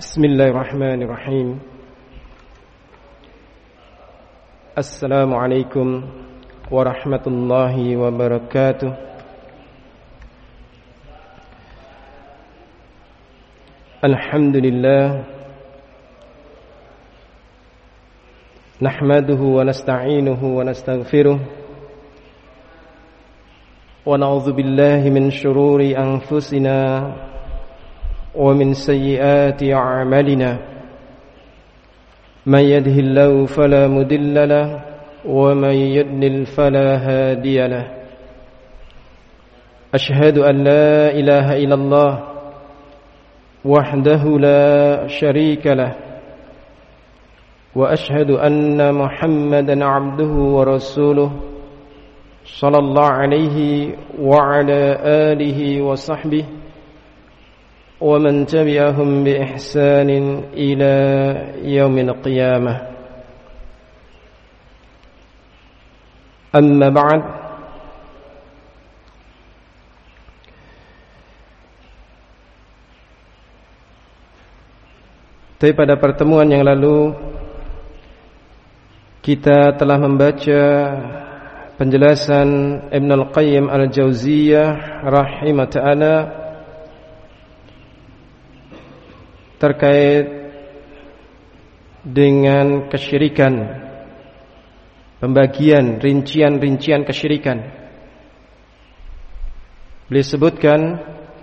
Bismillahirrahmanirrahim. Assalamualaikum warahmatullahi wabarakatuh. Alhamdulillah, nahmaduhu wa nasta'inuhu wa nastaghfiruh, wa na'udzu billahi min shururi anfusina ومن سيئات أعمالنا من يهده الله فلا مضل له ومن يضلل فلا هادي له أشهد أن لا إله إلا الله وحده لا شريك له وأشهد أن محمدا عبده ورسوله صلى الله عليه وعلى آله وصحبه ومن تبعهم بإحسان إلى يوم القيامة. أما بعد، tapi pada pertemuan yang lalu kita telah membaca penjelasan Ibnul Qayyim Al-Jauziyah rahimah ta'ala terkait dengan kesyirikan, pembagian rincian-rincian kesyirikan. Beliau sebutkan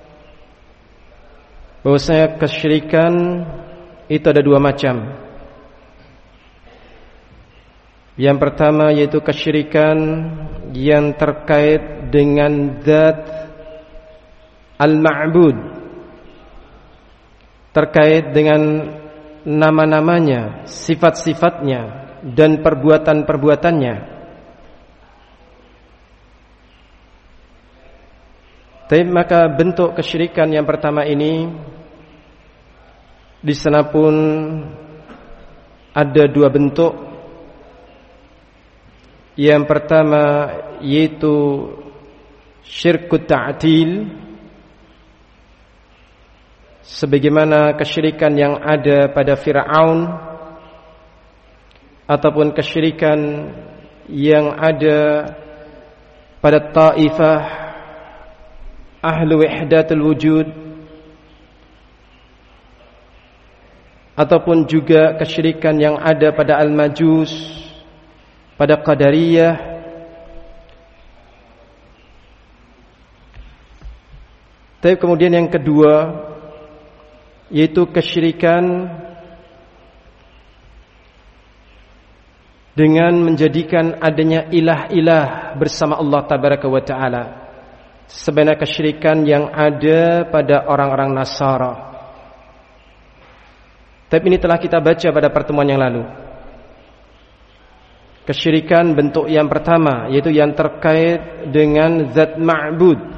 bahwasanya kesyirikan itu ada dua macam. Yang pertama yaitu kesyirikan yang terkait dengan zat al-ma'bud, terkait dengan nama-namanya, sifat-sifatnya, dan perbuatan-perbuatannya. Tapi maka bentuk kesyirikan yang pertama ini di sana pun ada dua bentuk. Yang pertama yaitu syirkut ta'til, sebagaimana kesyirikan yang ada pada Fir'aun, ataupun kesyirikan yang ada pada Taifah ahlu wahdatul wujud, ataupun juga kesyirikan yang ada pada Al-Majus, pada Qadariyah, tapi kemudian yang kedua yaitu kesyirikan dengan menjadikan adanya ilah-ilah bersama Allah tabaraka wa ta'ala, sebenarnya kesyirikan yang ada pada orang-orang Nasara. Tapi ini telah kita baca pada pertemuan yang lalu. Kesyirikan bentuk yang pertama yaitu yang terkait dengan zat ma'bud,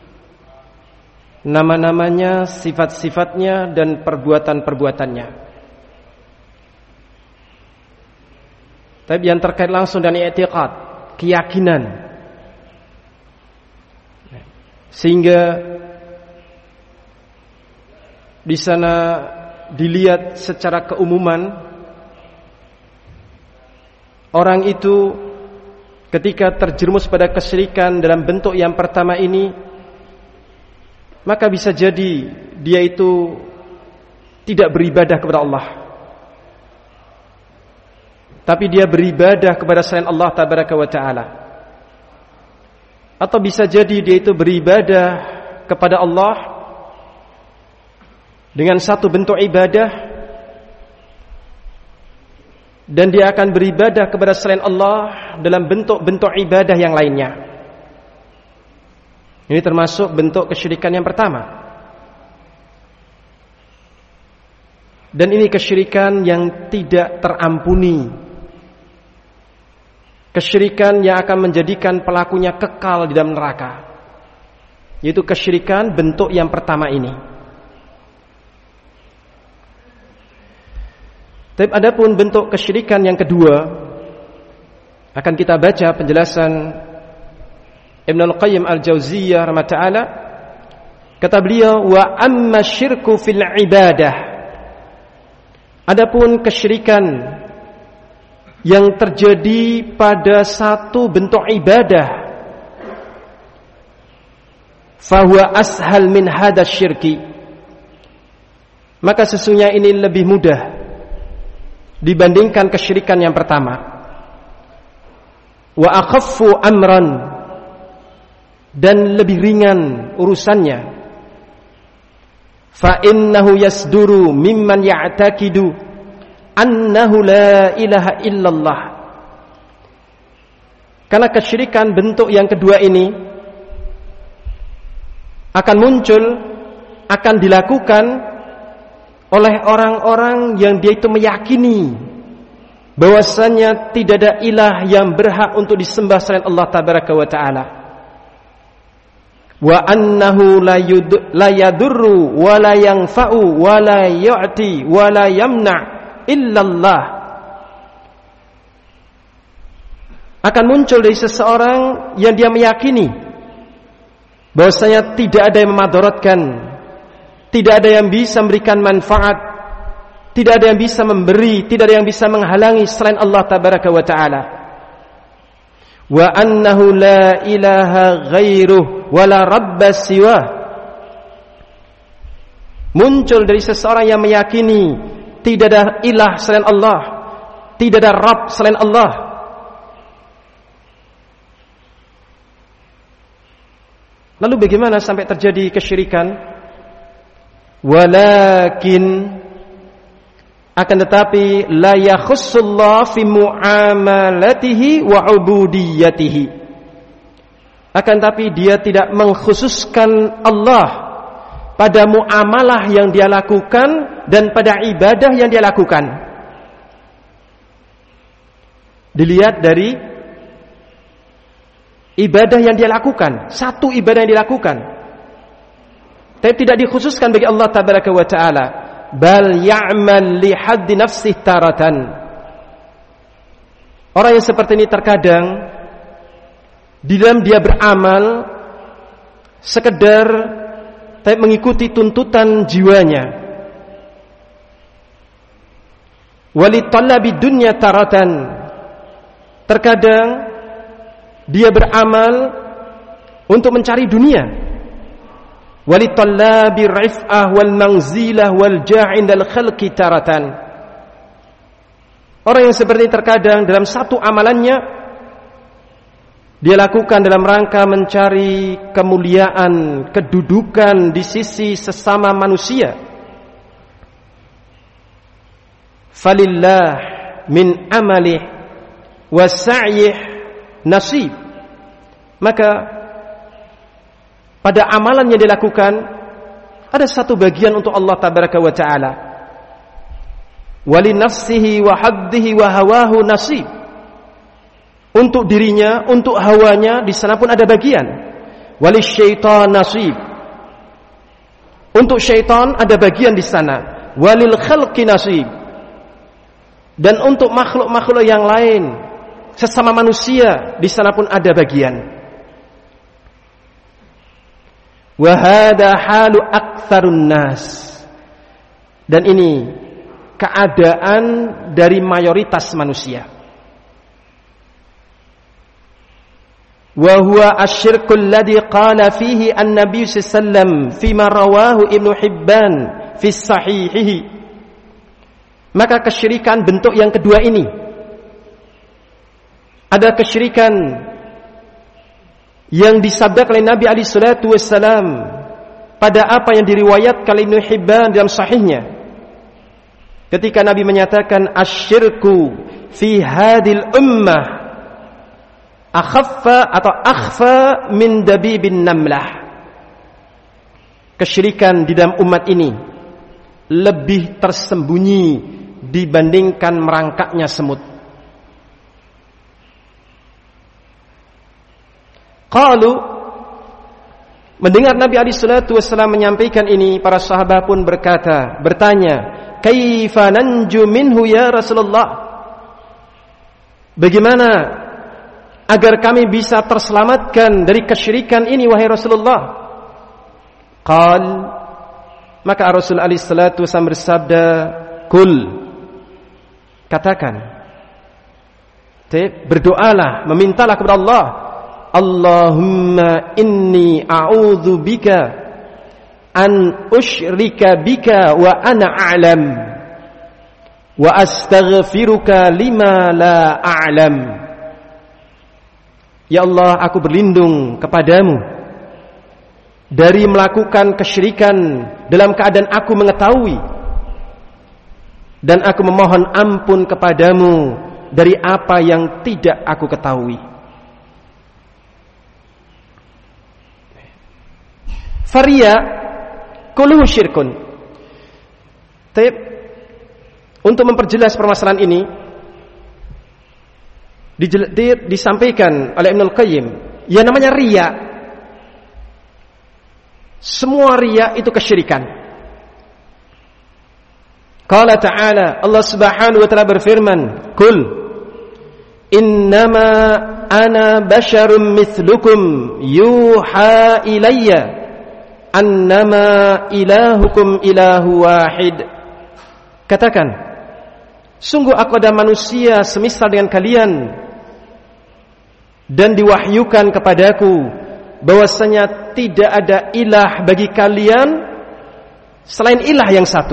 nama-namanya, sifat-sifatnya, dan perbuatan-perbuatannya. Tapi yang terkait langsung dengan i'tiqad, keyakinan. Sehingga di sana dilihat secara keumuman, orang itu ketika terjerumus pada kesyirikan dalam bentuk yang pertama ini, maka bisa jadi dia itu tidak beribadah kepada Allah, tapi dia beribadah kepada selain Allah tabaraka wa ta'ala. Atau bisa jadi dia itu beribadah kepada Allah dengan satu bentuk ibadah, dan dia akan beribadah kepada selain Allah dalam bentuk-bentuk ibadah yang lainnya. Ini termasuk bentuk kesyirikan yang pertama. Dan ini kesyirikan yang tidak terampuni. Kesyirikan yang akan menjadikan pelakunya kekal di dalam neraka. Yaitu kesyirikan bentuk yang pertama ini. Tapi adapun bentuk kesyirikan yang kedua, akan kita baca penjelasan Ibnul Qayyim Al-Jauziyah rahimahullah ta'ala. Kata beliau, wa amma syirku fil ibadah, Adapun kesyirikan yang terjadi pada satu bentuk ibadah, fahuwa ashal min hadas syirki, maka sesungguhnya ini lebih mudah dibandingkan kesyirikan yang pertama. Wa akhaffu amran, dan lebih ringan urusannya. Fa innahu yasduru mimman ya'taqidu annahu la ilaha illallah. Karena kesyirikan bentuk yang kedua ini akan muncul, akan dilakukan oleh orang-orang yang dia itu meyakini bahwasanya tidak ada ilah yang berhak untuk disembah selain Allah tabaraka wa taala. Wa annahu la yadurru wa la yanfa'u wa la yu'ti wa la yamna' illallah. Akan muncul dari seseorang yang dia meyakini bahwasanya tidak ada yang memadaratkan, tidak ada yang bisa memberikan manfaat, tidak ada yang bisa memberi, tidak ada yang bisa menghalangi selain Allah tabaraka wa taala. Wa annahu la ilaha ghairuh wa la rabba siwah. Muncul dari seseorang yang meyakini tidak ada ilah selain Allah, tidak ada Rabb selain Allah. Lalu bagaimana sampai terjadi kesyirikan? Walakin, akan tetapi, la yakhussullah fi muamalatihi wa ubudiyatihi. Akan tetapi dia tidak mengkhususkan Allah pada muamalah yang dia lakukan dan pada ibadah yang dia lakukan. Dilihat dari ibadah yang dia lakukan, satu ibadah yang dilakukan, tapi tidak dikhususkan bagi Allah tabaraka wa taala. Bal ya'mal li haddi nafsih taratan. Orang yang seperti ini terkadang di dalam dia beramal sekedar tapi mengikuti tuntutan jiwanya. Wali talabi dunya taratan. Terkadang dia beramal untuk mencari dunia. Walitallabi rif'ah wal manzilah wal ja'indal khalqi taratan. Orang yang seperti ini terkadang dalam satu amalannya dia lakukan dalam rangka mencari kemuliaan, kedudukan di sisi sesama manusia. Falillah min amalih wa sa'yih nasib. Maka pada amalan yang dilakukan ada satu bagian untuk Allah tabaraka wa taala. Wali nafsihi wa haddihi wa hawahu nasib. Untuk dirinya, untuk hawanya di sana pun ada bagian. Wali syaitan nasib. Untuk syaitan ada bagian di sana. Walil khalqi nasib. Dan untuk makhluk-makhluk yang lain, sesama manusia, di sana pun ada bagian. Wa hadha halu aktsarun nas. Dan ini keadaan dari mayoritas manusia. Wa huwa asyirkul ladzi qala fihi an-nabiy sallallahu alaihi wasallam fima rawahu Ibnu Hibban fi sahihihi. Maka kesyirikan bentuk yang kedua ini, ada kesyirikan yang disabdakan oleh Nabi alaihi salatu wassalam pada apa yang diriwayatkan oleh Ibnu Hibban dalam sahihnya, ketika Nabi menyatakan asyirku fi hadil ummah akhaffa atau akhfa min dabibin namlah. Kesyirikan di dalam umat ini lebih tersembunyi dibandingkan merangkaknya semut. Qalu, mendengar Nabi alaihi salatu wasallam menyampaikan ini, para sahabat pun bertanya, kaifa nanju minhu ya Rasulullah? Bagaimana agar kami bisa terselamatkan dari kesyirikan ini wahai Rasulullah? Qal, maka Rasul alaihi salatu wasallam bersabda, kul, katakan, berdoalah, memintalah kepada Allah, Allahumma inni a'udzu bika an usyrika bika wa ana a'lam wa astaghfiruka lima la a'lam. Ya Allah, aku berlindung kepadamu dari melakukan kesyirikan dalam keadaan aku mengetahui, dan aku memohon ampun kepadamu dari apa yang tidak aku ketahui. Faria kulluhu syirkun. Untuk memperjelas permasalahan ini disampaikan oleh Ibnul Qayyim, ya namanya riya. Semua riya itu kesyirikan. Qala ta'ala, Allah Subhanahu wa ta'ala berfirman, "Qul innama ana basyarum mithlukum yuha ilayya annama ilahukum ilahu wahid." Katakan, sungguh aku adalah manusia semisal dengan kalian, dan diwahyukan kepadaku bahwasanya tidak ada ilah bagi kalian selain ilah yang satu.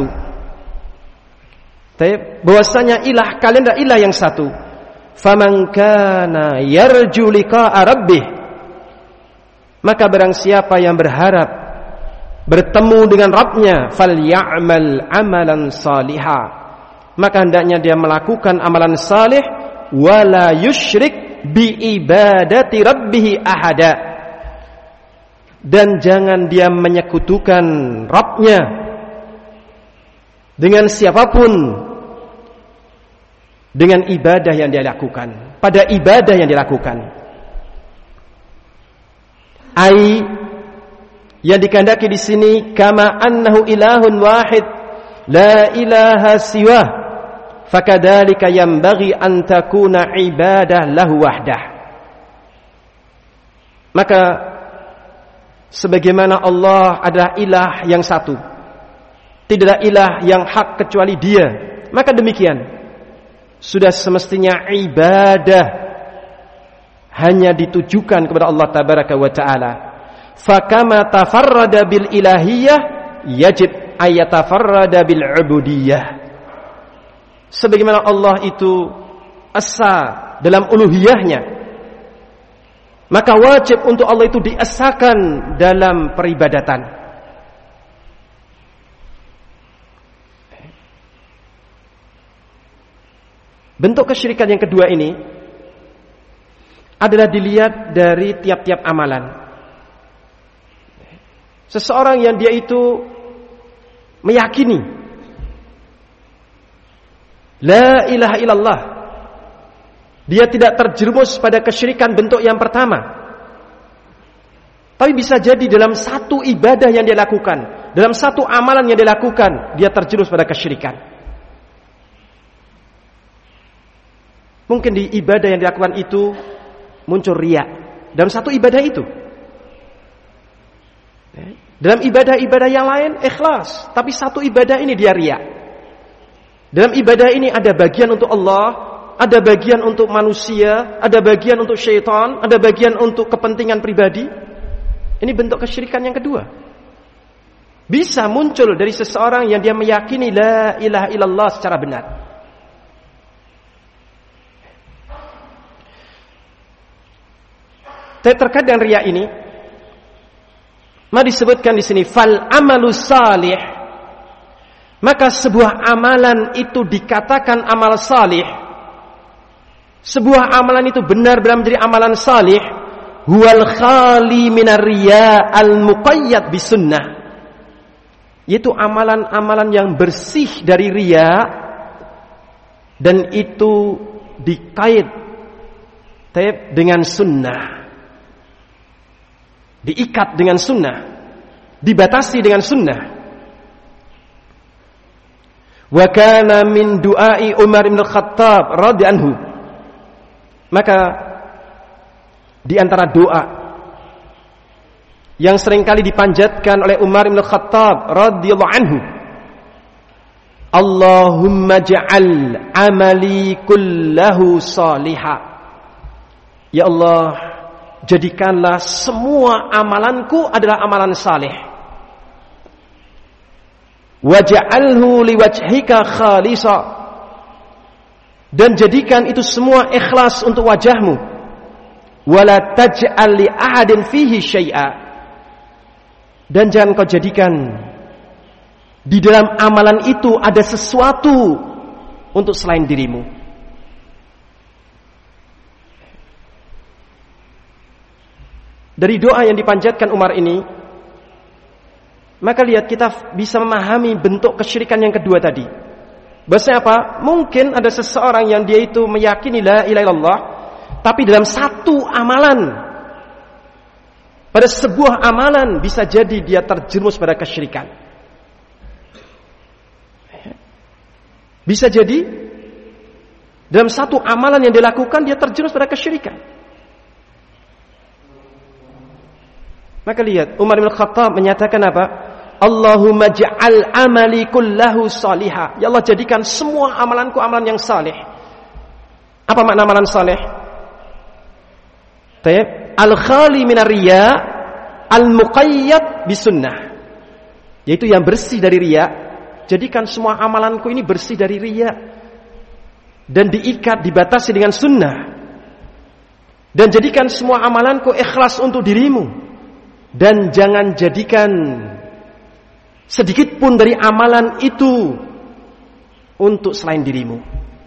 Bahwasanya ilah kalian adalah ilah yang satu. Faman kana yarju liqa'a rabbih, maka barang siapa yang berharap bertemu dengan Rabbnya, falyamal amalan salihah, maka hendaknya dia melakukan amalan saleh, wala yusyrik bi ibadati rabbih ahada, dan jangan dia menyekutukan Rabbnya dengan siapapun dengan ibadah yang dia lakukan, pada ibadah yang dilakukan. Ai, yang dikehendaki di sini, kama annahu ilahun wahid la ilaha siwah, fakadzalika yanbaghi an takuna ibadah lahu wahdah. Maka sebagaimana Allah adalah ilah yang satu, tidak ada ilah yang hak kecuali Dia, maka demikian sudah semestinya ibadah hanya ditujukan kepada Allah tabaraka wa taala. Fakama tafarrada bil ilahiyah yajib ayatafarrada bil ubudiyah. Sebagaimana Allah itu esa dalam uluhiyahnya, maka wajib untuk Allah itu diesakan dalam peribadatan. Bentuk kesyirikan yang kedua ini adalah dilihat dari tiap-tiap amalan. Seseorang yang dia itu meyakini la ilaha illallah, dia tidak terjerumus pada kesyirikan bentuk yang pertama, tapi bisa jadi dalam satu ibadah yang dia lakukan, dalam satu amalan yang dia lakukan, dia terjerumus pada kesyirikan. Mungkin di ibadah yang dilakukan itu muncul riya dalam satu ibadah itu. Dalam ibadah-ibadah yang lain ikhlas, tapi satu ibadah ini dia riya. Dalam ibadah ini ada bagian untuk Allah, ada bagian untuk manusia, ada bagian untuk syaitan, ada bagian untuk kepentingan pribadi. Ini bentuk kesyirikan yang kedua. Bisa muncul dari seseorang yang dia meyakini la ilaha illallah secara benar. Terkait dengan riya ini, maka disebutkan di sini fal amalu salih, maka sebuah amalan itu dikatakan amal salih, sebuah amalan itu benar-benar menjadi amalan salih, huwal khali minar riya al muqayyad bisunnah, yaitu amalan-amalan yang bersih dari riya dan itu dikait dengan sunnah, diikat dengan sunnah, dibatasi dengan sunnah. Wa kana min du'ai Umar bin Khattab radhiyallahu anhu, maka di antara doa yang seringkali dipanjatkan oleh Umar bin Khattab radhiyallahu anhu, Allahumma ja'al amali kullahu salihah. Ya Allah, jadikanlah semua amalanku adalah amalan saleh. Waj'alhu liwajhika khalisa. Dan jadikan itu semua ikhlas untuk wajahmu. Wala taj'al li ahadin fihi syai'a. Dan jangan kau jadikan di dalam amalan itu ada sesuatu untuk selain dirimu. Dari doa yang dipanjatkan Umar ini, maka lihat kita bisa memahami bentuk kesyirikan yang kedua tadi. Bahasanya apa? Mungkin ada seseorang yang dia itu meyakini la ilaha illallah, tapi dalam satu amalan, pada sebuah amalan bisa jadi dia terjerumus pada kesyirikan. Bisa jadi dalam satu amalan yang dilakukan dia terjerumus pada kesyirikan. Maka lihat Umar bin Khattab menyatakan apa? Allahumma ja'al amali kullahu salihah. Ya Allah, jadikan semua amalanku amalan yang saleh. Apa makna amalan saleh? Al-khali minar riya, al-muqayyad bisunnah. Yaitu yang bersih dari riya. Jadikan semua amalanku ini bersih dari riya dan diikat, dibatasi dengan sunnah. Dan jadikan semua amalanku ikhlas untuk dirimu. Dan jangan jadikan sedikit pun dari amalan itu untuk selain dirimu.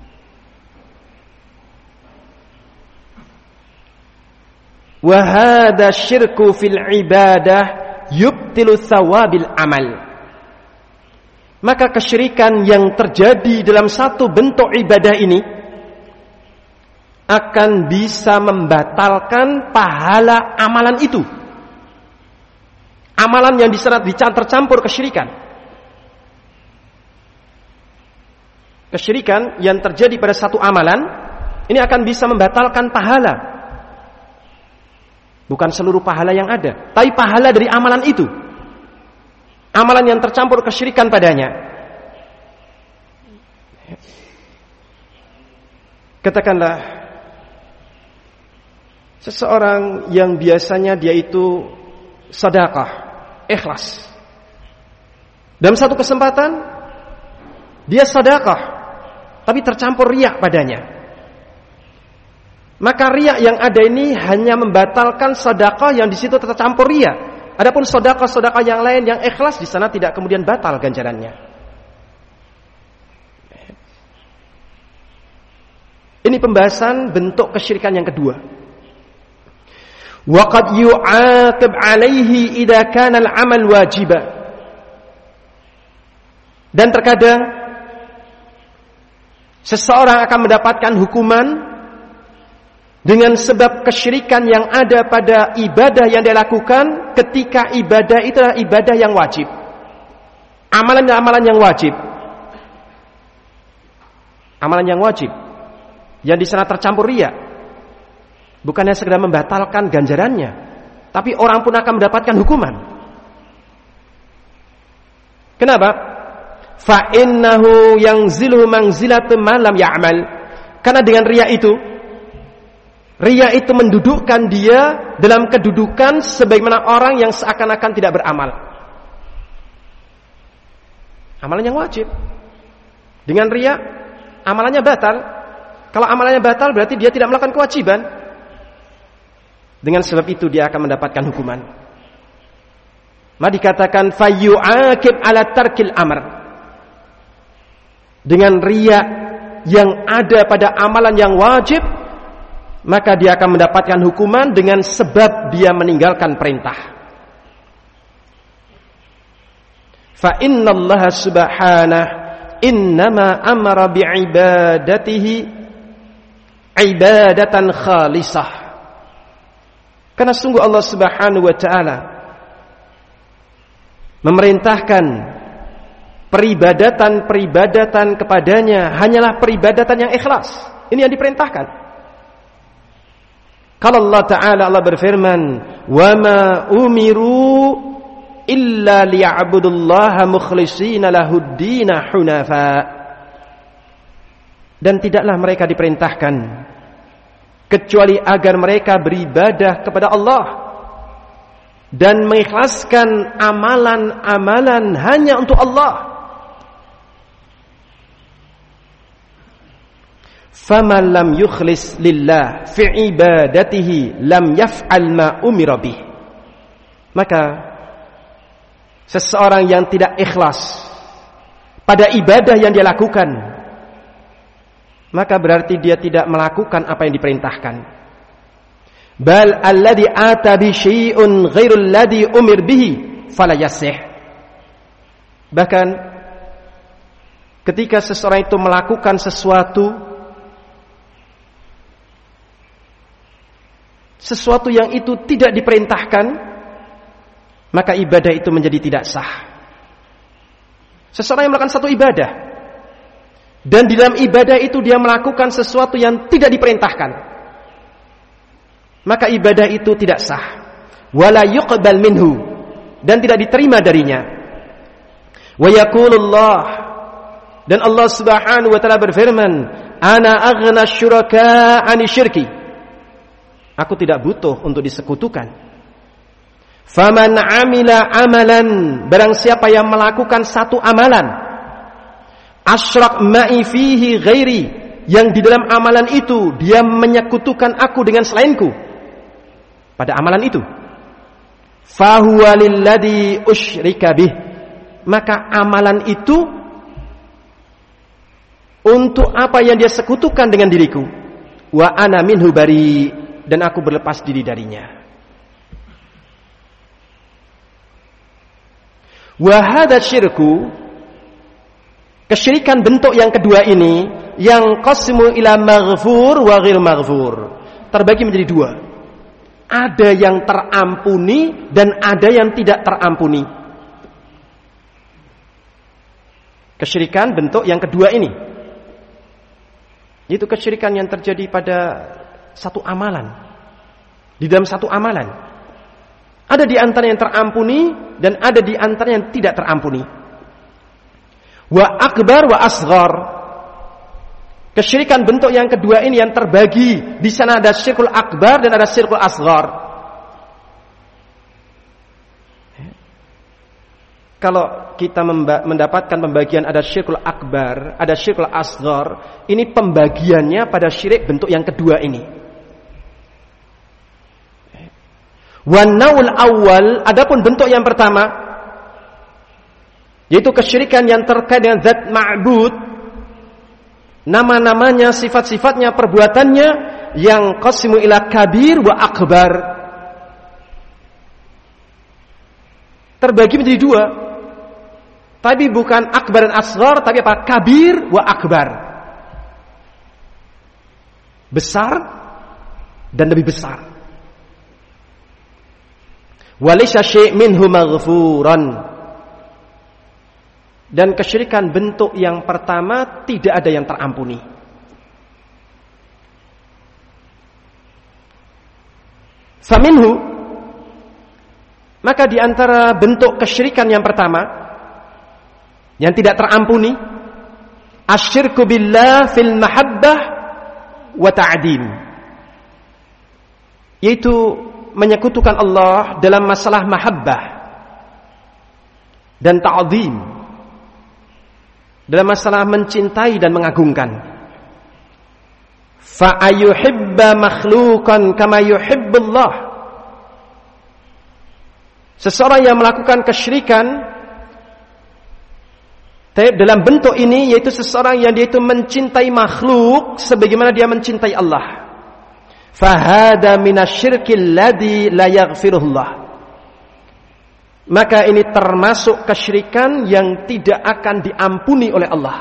Wa hadza syirku fil ibadah yubtilu thawabil amal. Maka kesyirikan yang terjadi dalam satu bentuk ibadah ini akan bisa membatalkan pahala amalan itu. Amalan yang tercampur kesyirikan. Kesyirikan yang terjadi pada satu amalan ini akan bisa membatalkan pahala. Bukan seluruh pahala yang ada, tapi pahala dari amalan itu. Amalan yang tercampur kesyirikan padanya. Katakanlah seseorang yang biasanya dia itu sedekah, ikhlas. Dalam satu kesempatan dia sedekah, tapi tercampur riya padanya. Maka riya yang ada ini hanya membatalkan sedekah yang di situ tercampur riya. Adapun sedekah-sedekah yang lain yang ikhlas di sana tidak kemudian batal ganjarannya. Ini pembahasan bentuk kesyirikan yang kedua. Wa qad yu'aqab 'alaihi idza kana al-'amal wajiba. Dan terkadang seseorang akan mendapatkan hukuman dengan sebab kesyirikan yang ada pada ibadah yang dia lakukan ketika ibadah itu adalah ibadah yang wajib. Amalan yang wajib. Amalan yang wajib. Yang di sana tercampur riya. Bukannya sekedar membatalkan ganjarannya, tapi orang pun akan mendapatkan hukuman. Kenapa? Fa innahu yanzilu manzilata man lam ya'mal. Karena dengan riya itu mendudukkan dia dalam kedudukan sebagaimana orang yang seakan-akan tidak beramal. Amalan yang wajib. Dengan riya, amalannya batal. Kalau amalannya batal berarti dia tidak melakukan kewajiban. Dengan sebab itu dia akan mendapatkan hukuman. Maka dikatakan fayyu'aqib ala tarkil amr. Dengan riya yang ada pada amalan yang wajib, maka dia akan mendapatkan hukuman dengan sebab dia meninggalkan perintah. Fa innallaha subhanahu innama amara bi'ibadatihi ibadatan khalisah. Karena sungguh Allah Subhanahu wa ta'ala memerintahkan peribadatan kepadanya hanyalah peribadatan yang ikhlas. Ini yang diperintahkan. Kalau Allah Ta'ala, Allah berfirman, "Wa ma umiru illa liya'budullaha mukhlishina lahuddina hunafa. Dan tidaklah mereka diperintahkan kecuali agar mereka beribadah kepada Allah dan mengikhlaskan amalan-amalan hanya untuk Allah. Faman lam yukhlis lillah fi ibadatihi lam yaf'al ma umira bih. Maka seseorang yang tidak ikhlas pada ibadah yang dia lakukan, maka berarti dia tidak melakukan apa yang diperintahkan. Bal alladhi ata bi syai'un ghairul ladzi umir bihi fala yasih. Bahkan ketika seseorang itu melakukan sesuatu yang itu tidak diperintahkan, maka ibadah itu menjadi tidak sah. Seseorang yang melakukan satu ibadah dan di dalam ibadah itu dia melakukan sesuatu yang tidak diperintahkan, maka ibadah itu tidak sah. Wala yuqbal minhu, dan tidak diterima darinya. Wa yaqulullah, dan Allah Subhanahu wa taala berfirman, ana aghna syuraka 'ani syirki. Aku tidak butuh untuk disekutukan. Faman 'amila amalan, barang siapa yang melakukan satu amalan, asyrak ma'i fihi ghairi, yang di dalam amalan itu dia menyekutukan aku dengan selainku pada amalan itu, fahuwa lilladzi usyrika bih, maka amalan itu untuk apa yang dia sekutukan dengan diriku. Wa ana minhu bari, dan aku berlepas diri darinya. Wa hadza syirku, kesyirikan bentuk yang kedua ini, yang qasmu ila maghfur wa ghir maghfur, terbagi menjadi dua. Ada yang terampuni dan ada yang tidak terampuni. Kesyirikan bentuk yang kedua ini, yaitu kesyirikan yang terjadi pada satu amalan, di dalam satu amalan. Ada di antara yang terampuni dan ada di antara yang tidak terampuni. Wa akbar wa asghar. Kesyirikan bentuk yang kedua ini yang terbagi, di sana ada syirkul akbar dan ada syirkul asghar. Kalau kita mendapatkan pembagian ada syirkul akbar, ada syirkul asghar, ini pembagiannya pada syirik bentuk yang kedua ini. Wan naul awal, adapun bentuk yang pertama, yaitu kesyirikan yang terkait dengan zat ma'bud, nama-namanya, sifat-sifatnya, perbuatannya, yang qasmu ila kabir wa akbar, terbagi menjadi dua, tapi bukan akbar dan asghar, tapi apa? Kabir wa akbar, besar dan lebih besar. Walaysa syai' minhu maghfuran, dan kesyirikan bentuk yang pertama tidak ada yang terampuni. Faminhu, maka di antara bentuk kesyirikan yang pertama yang tidak terampuni, asyirku billah fil mahabbah wa ta'dim, yaitu menyekutukan Allah dalam masalah mahabbah dan ta'zim, dalam masalah mencintai dan mengagungkan. Fa ayuhibba makhluqan kama yuhibbullah, seseorang yang melakukan kesyirikan dalam bentuk ini, yaitu seseorang yang dia itu mencintai makhluk sebagaimana dia mencintai Allah, fahada minasyirkil ladzi la yaghfirullah, maka ini termasuk kesyirikan yang tidak akan diampuni oleh Allah.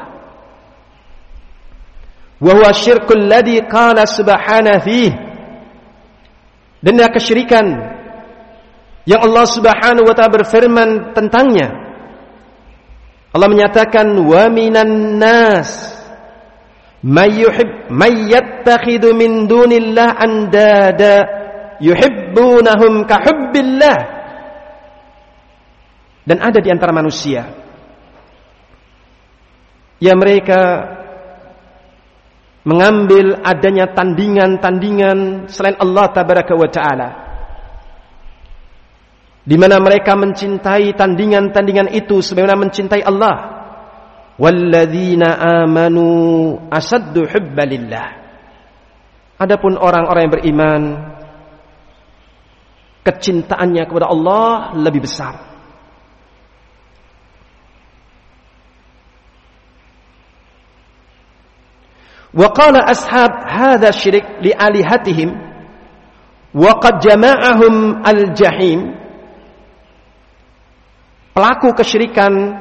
Wa huwa syirkul ladzi qala subhanahu fihi, dan kesyirikan yang Allah Subhanahu wa taala berfirman tentangnya. Allah menyatakan, wa minan nas may yattakhidhu min dunillah andada yuhibbunahum ka hubbillah Dan ada di antara manusia yang mereka mengambil adanya tandingan-tandingan selain Allah tabaraka wa ta'ala, di mana mereka mencintai tandingan-tandingan itu sebagaimana mencintai Allah. Walladzina amanu asaddu hubbalillah. Adapun orang-orang yang beriman, kecintaannya kepada Allah lebih besar. Wa qala ashab hadha syirik li alihatihim wa qad jama'ahum al-jahim. Pelaku kesyirikan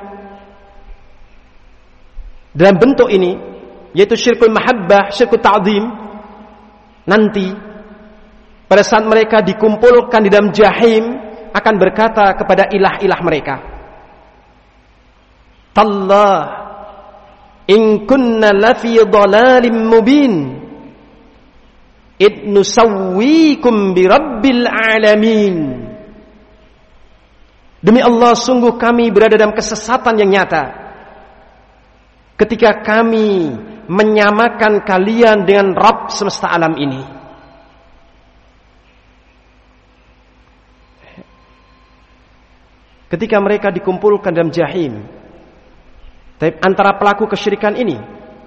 dalam bentuk ini, yaitu syirkul mahabbah, syirkul ta'zim, nanti pada saat mereka dikumpulkan di dalam jahim akan berkata kepada ilah-ilah mereka, Tallah in kunna lafi dhalalim mubin id nusawwikum bi rabbil alamin. Demi Allah, sungguh kami berada dalam kesesatan yang nyata ketika kami menyamakan kalian dengan Rabb semesta alam ini. Ketika mereka dikumpulkan dalam jahim, antara pelaku kesyirikan ini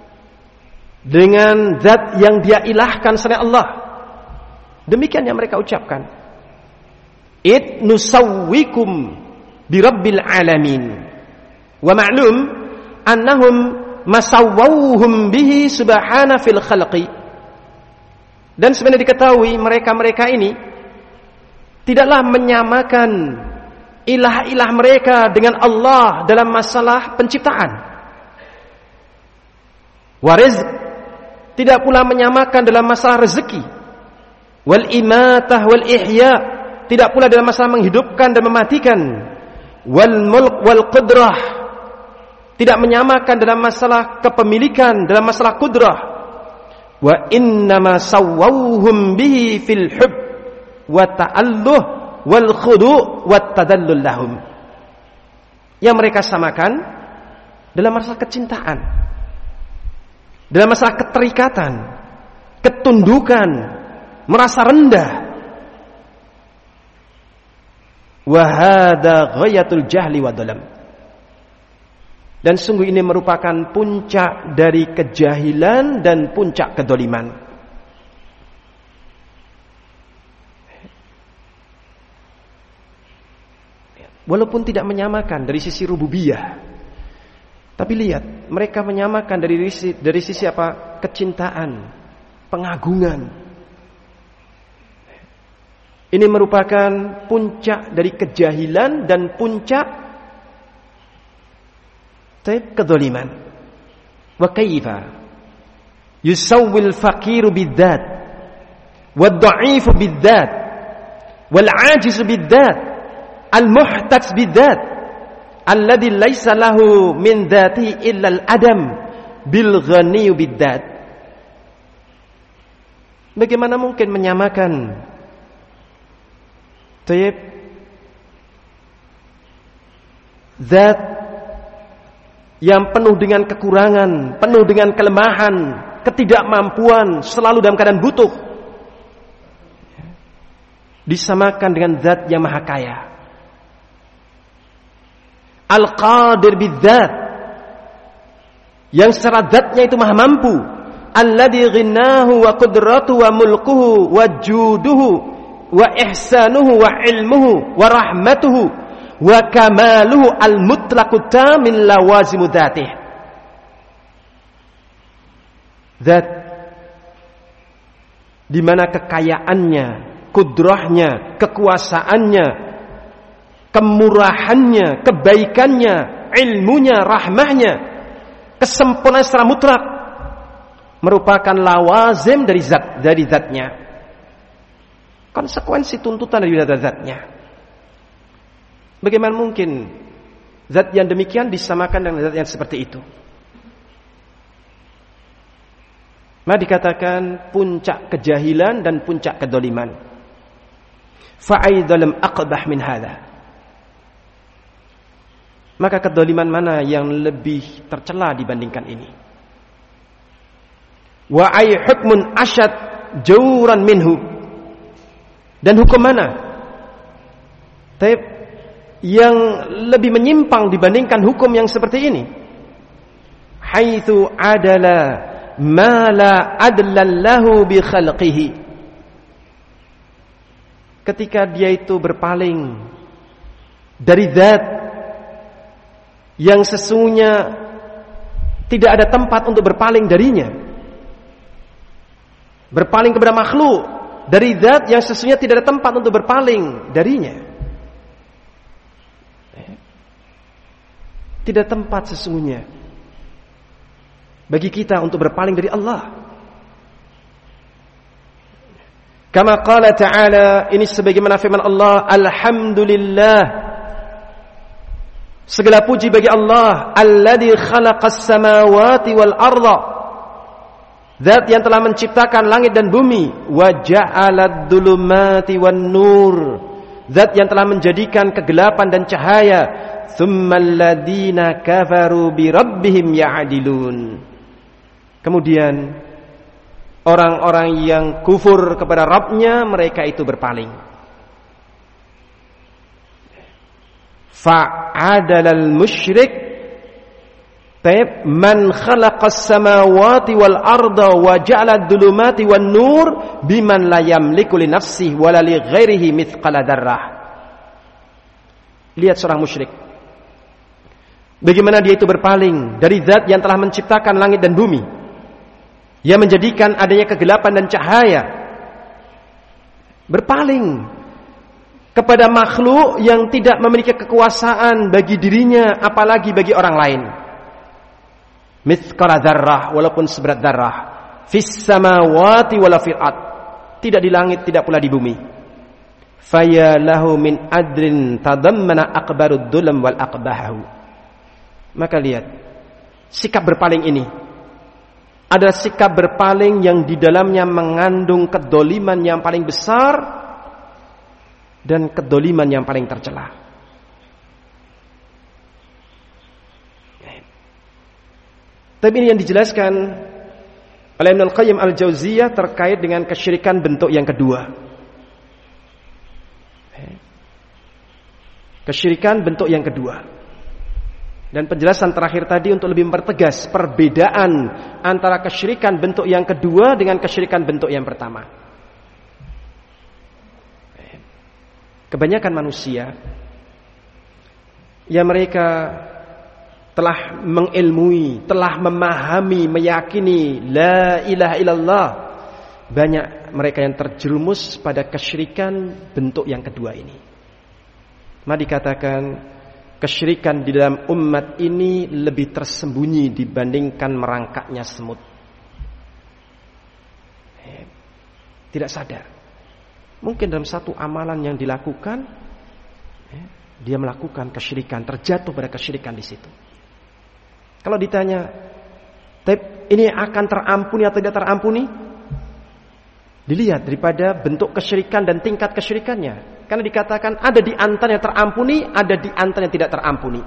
dengan zat yang dia ilahkan selain Allah, demikian yang mereka ucapkan, id nusawwikum bi rabbil alamin. Wa ma'lum annahum masawwauhum bihi subhana fil khalqi. Dan sebenarnya diketahui mereka-mereka ini tidaklah menyamakan ilah-ilah mereka dengan Allah dalam masalah penciptaan. Wa rizq, tidak pula menyamakan dalam masalah rezeki. Wal imatah wal ihya, tidak pula dalam masalah menghidupkan dan mematikan. Wal mulk wal qudrah, tidak menyamakan dalam masalah kepemilikan, dalam masalah kudrah. Wa innama sawwauhum bihi fil hub wa ta'alluh wal khudu' wat tadallul lahum. Yang mereka samakan dalam masalah kecintaan, dalam masalah keterikatan, ketundukan, merasa rendah. Wa hadza ghayatul jahli wa dhalam. Dan sungguh ini merupakan puncak dari kejahilan dan puncak kedoliman. Walaupun tidak menyamakan dari sisi rububiyah, tapi lihat, mereka menyamakan dari sisi apa? Kecintaan, pengagungan. Ini merupakan puncak dari kejahilan dan puncak kedzaliman. Wa kaifa yusawwil faqiru bidzat wad-dha'ifu bidzat wal 'ajizu bidzat al-muhtaj bidzat alladhi laysa lahu min dzatihi illa al-adam bil ghani bidzat. Bagaimana mungkin menyamakan zat yang penuh dengan kekurangan, penuh dengan kelemahan, ketidakmampuan, selalu dalam keadaan butuh, disamakan dengan zat yang maha kaya, al-qadir bidzat, yang secara zatnya itu maha mampu, alladzi ghinahu wa qudratuhu wa mulkuhu wa juduhu wa ihsanuhu wa ilmuhu wa rahmatuhu wa kamaluhu al-mutlaqu min lawazimu dzatih. Zat di mana kekayaannya, kudrahnya, kekuasaannya, kemurahannya, kebaikannya, ilmunya, rahmahnya, kesempurnaan secara mutlak merupakan lawazim dari zatnya. Konsekuensi tuntutan dari zatnya. Bagaimana mungkin zat yang demikian disamakan dengan zat yang seperti itu? Maka dikatakan puncak kejahilan dan puncak kedoliman. Fa'aidalam aqbah min hadha. Maka kedzaliman mana yang lebih tercela dibandingkan ini? Wa ay hukmun asyad jawran minhu. Dan hukum mana yang lebih menyimpang dibandingkan hukum yang seperti ini? Haitsu adala ma la adlallahu bi khalqihi. Ketika dia itu berpaling dari zat yang sesungguhnya tidak ada tempat untuk berpaling darinya, berpaling kepada makhluk dari zat yang sesungguhnya tidak ada tempat untuk berpaling darinya. Tidak tempat sesungguhnya bagi kita untuk berpaling dari Allah. Kama qala ta'ala, ini sebagaimana firman Allah, alhamdulillah, segala puji bagi Allah, alladzi khalaqas samawati wal arda, zat yang telah menciptakan langit dan bumi, wa ja'alad dhulumati wan nur, zat yang telah menjadikan kegelapan dan cahaya, tsummal ladzina kafaru bi rabbihim ya'dilun. Kemudian orang-orang yang kufur kepada Rabb-nya, mereka itu berpaling. Fa'adalal musyrik man khalaqas samawati wal arda wa ja'alad dhulumati wan nur biman la yamliku li nafsihi wala li ghairihi mithqala dzarrah. Lihat seorang musyrik, bagaimana dia itu berpaling dari zat yang telah menciptakan langit dan bumi, yang menjadikan adanya kegelapan dan cahaya, berpaling kepada makhluk yang tidak memiliki kekuasaan bagi dirinya, apalagi bagi orang lain. Mithqala dzarrah, walaupun seberat dzarrah, fis samawati wala fil ard, tidak di langit, tidak pula di bumi. Faya lahu min adrin tadammana akbarud dulam wal aqbahu. Maka lihat, sikap berpaling ini adalah sikap berpaling yang di dalamnya mengandung kedoliman yang paling besar dan kedoliman yang paling tercela. Tapi ini yang dijelaskan oleh Ibnu Al-Qayyim Al-Jauziyah terkait dengan kesyirikan bentuk yang kedua. Kesyirikan bentuk yang kedua. Dan penjelasan terakhir tadi untuk lebih mempertegas perbedaan antara kesyirikan bentuk yang kedua dengan kesyirikan bentuk yang pertama. Kebanyakan manusia yang mereka telah mengilmui, telah memahami, meyakini la ilaha illallah, banyak mereka yang terjerumus pada kesyirikan bentuk yang kedua ini. Maka dikatakan kesyirikan di dalam umat ini lebih tersembunyi dibandingkan merangkaknya semut. Tidak sadar. Mungkin dalam satu amalan yang dilakukan, dia melakukan kesyirikan, terjatuh pada kesyirikan di situ. Kalau ditanya, ini akan terampuni atau tidak terampuni? Dilihat daripada bentuk kesyirikan dan tingkat kesyirikannya. Karena dikatakan ada di antara yang terampuni, ada di antara yang tidak terampuni.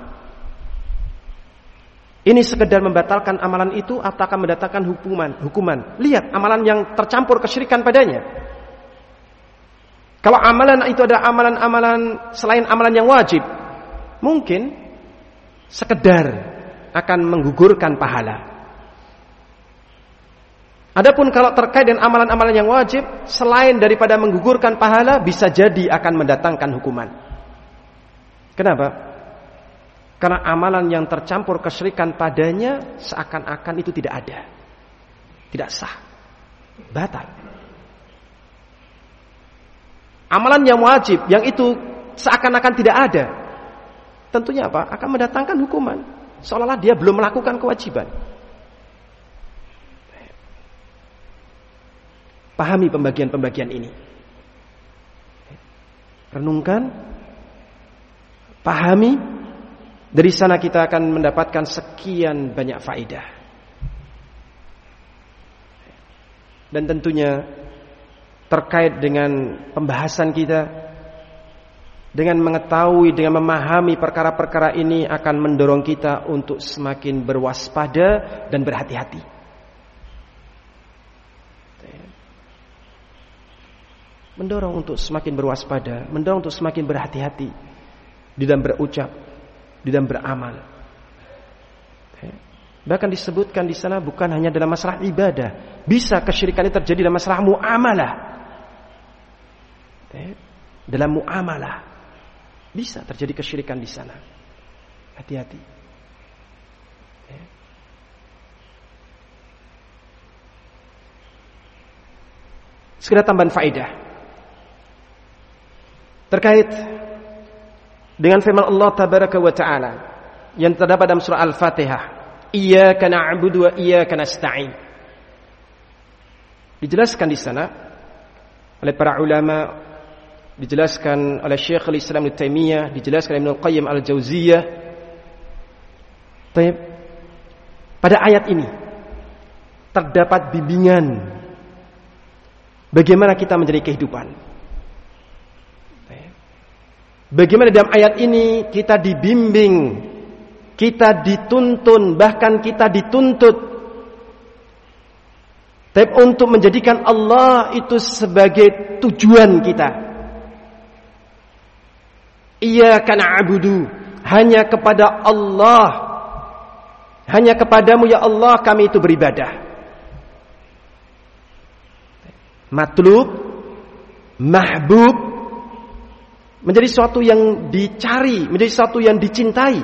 Ini sekedar membatalkan amalan itu atau akan mendatangkan hukuman. Lihat amalan yang tercampur kesyirikan padanya. Kalau amalan itu ada amalan-amalan selain amalan yang wajib, mungkin sekedar akan menggugurkan pahala. Adapun kalau terkait dengan amalan-amalan yang wajib, selain daripada menggugurkan pahala, bisa jadi akan mendatangkan hukuman. Kenapa? Karena amalan yang tercampur kesyirikan padanya seakan-akan itu tidak ada, tidak sah, batal. Amalan yang wajib, yang itu seakan-akan tidak ada, tentunya apa? Akan mendatangkan hukuman, seolah-olah dia belum melakukan kewajiban. Pahami pembagian-pembagian ini. Renungkan, pahami, dari sana kita akan mendapatkan sekian banyak faedah. Dan tentunya terkait dengan pembahasan kita, dengan mengetahui, dengan memahami perkara-perkara ini akan mendorong kita untuk semakin berwaspada dan berhati-hati. Mendorong untuk semakin berwaspada, mendorong untuk semakin berhati-hati di dalam berucap, di dalam beramal. Bahkan disebutkan di sana bukan hanya dalam masalah ibadah, bisa kesyirikan ini terjadi dalam masalah muamalah. Dalam muamalah bisa terjadi kesyirikan di sana. Hati-hati. Sekedar tambahan faedah terkait dengan firman Allah Tabaraka wa Ta'ala yang terdapat dalam surah Al-Fatihah, Iyyaka na'budu wa iyyaka nasta'in. Dijelaskan di sana oleh para ulama, dijelaskan oleh Syekhul Islam Ibnu Taimiyah, dijelaskan oleh Ibnu Qayyim Al-Jauziyah. Pada ayat ini terdapat bimbingan bagaimana kita menjadi kehidupan. Bagaimana dalam ayat ini kita dibimbing, kita dituntun, bahkan kita dituntut untuk menjadikan Allah itu sebagai tujuan kita. Iyyaka na'budu, hanya kepada Allah, hanya kepadamu ya Allah kami itu beribadah. Matlub, mahbub, menjadi sesuatu yang dicari, menjadi sesuatu yang dicintai.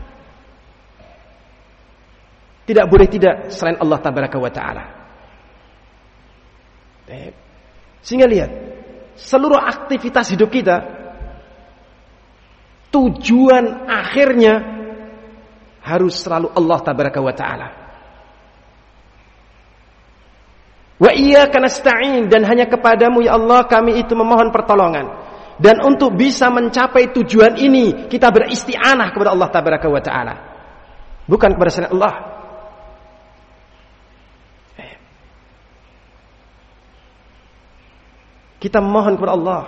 Tidak boleh tidak selain Allah Tabaraka wa Ta'ala. Sehingga lihat, seluruh aktivitas hidup kita tujuan akhirnya harus selalu Allah Tabaraka wa Ta'ala. Wa iyyaka nasta'in, dan hanya kepadamu ya Allah kami itu memohon pertolongan. Dan untuk bisa mencapai tujuan ini kita beristi'anah kepada Allah Tabaraka wa Ta'ala, bukan kepada selain Allah. Kita memohon kepada Allah,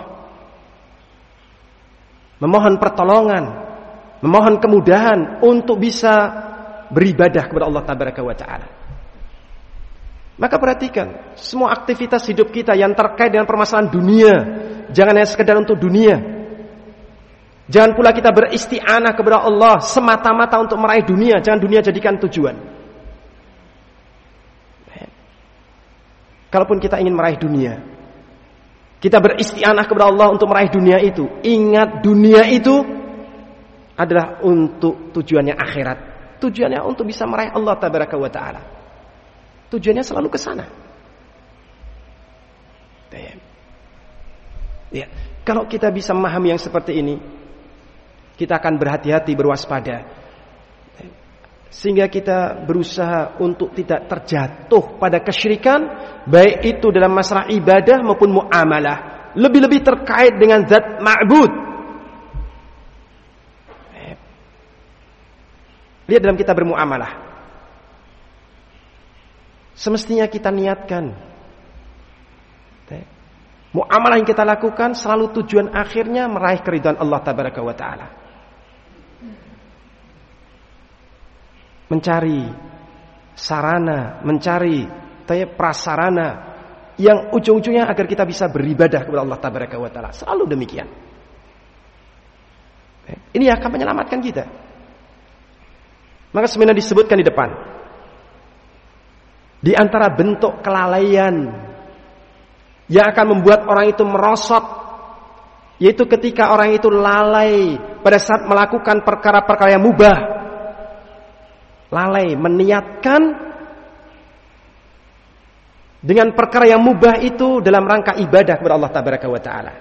memohon pertolongan, memohon kemudahan untuk bisa beribadah kepada Allah Tabaraka wa Ta'ala. Maka perhatikan, semua aktivitas hidup kita yang terkait dengan permasalahan dunia, jangan hanya sekedar untuk dunia. Jangan pula kita beristi'anah kepada Allah semata-mata untuk meraih dunia, jangan dunia jadikan tujuan. Kalaupun kita ingin meraih dunia, kita beristi'anah kepada Allah untuk meraih dunia itu, ingat dunia itu adalah untuk tujuannya akhirat. Tujuannya untuk bisa meraih Allah Tabaraka wa Ta'ala. Tujuannya selalu ke sana. Ya, kalau kita bisa memahami yang seperti ini, kita akan berhati-hati, berwaspada, sehingga kita berusaha untuk tidak terjatuh pada kesyirikan, baik itu dalam masalah ibadah maupun muamalah, lebih-lebih terkait dengan zat ma'bud. Lihat dalam kita bermuamalah, semestinya kita niatkan muamalah yang kita lakukan selalu tujuan akhirnya meraih keridhaan Allah Tabaraka wa Ta'ala. Mencari sarana, mencari prasarana yang ujung-ujungnya agar kita bisa beribadah kepada Allah Tabaraka wa Ta'ala. Selalu demikian. Ini akan menyelamatkan kita. Maka sebenarnya disebutkan di depan, di antara bentuk kelalaian yang akan membuat orang itu merosot, yaitu ketika orang itu lalai pada saat melakukan perkara-perkara yang mubah. Lalai meniatkan dengan perkara yang mubah itu dalam rangka ibadah kepada Allah Tabaraka wa Ta'ala.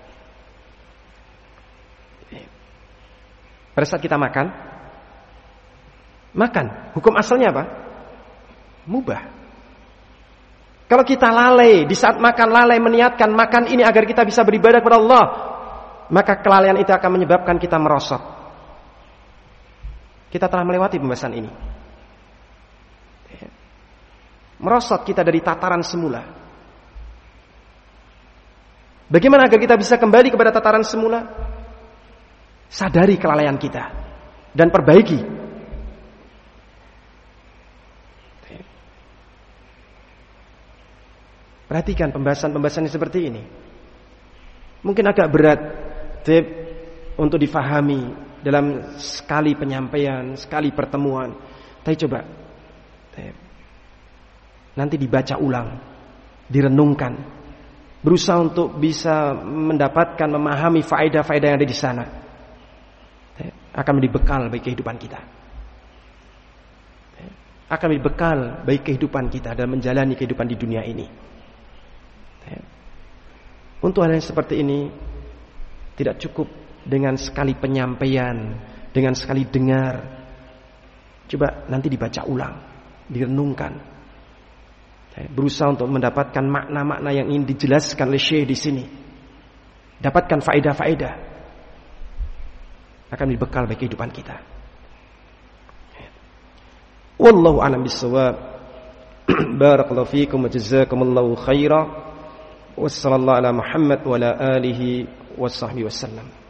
Pada saat kita makan, hukum asalnya apa? Mubah. Kalau kita lalai, di saat makan lalai meniatkan makan ini agar kita bisa beribadah kepada Allah, maka kelalaian itu akan menyebabkan kita merosot. Kita telah melewati pembahasan ini. Merosot kita dari tataran semula. Bagaimana agar kita bisa kembali kepada tataran semula? Sadari kelalaian kita dan perbaiki. Perhatikan pembahasan-pembahasan seperti ini. Mungkin agak berat untuk difahami dalam sekali penyampaian, sekali pertemuan. Tapi coba nanti dibaca ulang, direnungkan, berusaha untuk bisa mendapatkan, memahami faedah-faedah yang ada di sana. Akan menjadi bekal bagi kehidupan kita. Akan menjadi bekal bagi kehidupan kita dalam menjalani kehidupan di dunia ini. Untuk hal yang seperti ini tidak cukup dengan sekali penyampaian, dengan sekali dengar. Coba nanti dibaca ulang, direnungkan. Berusaha untuk mendapatkan makna-makna yang ingin dijelaskan oleh Syekh di sini. Dapatkan faedah-faedah. Akan dibekal bagi kehidupan kita. Wallahu a'lam bissawab. Barakallahu fiikum wa jazakumullahu khairan. Wassallallahu ala Muhammad wa ala alihi wa sahbihi wasallam.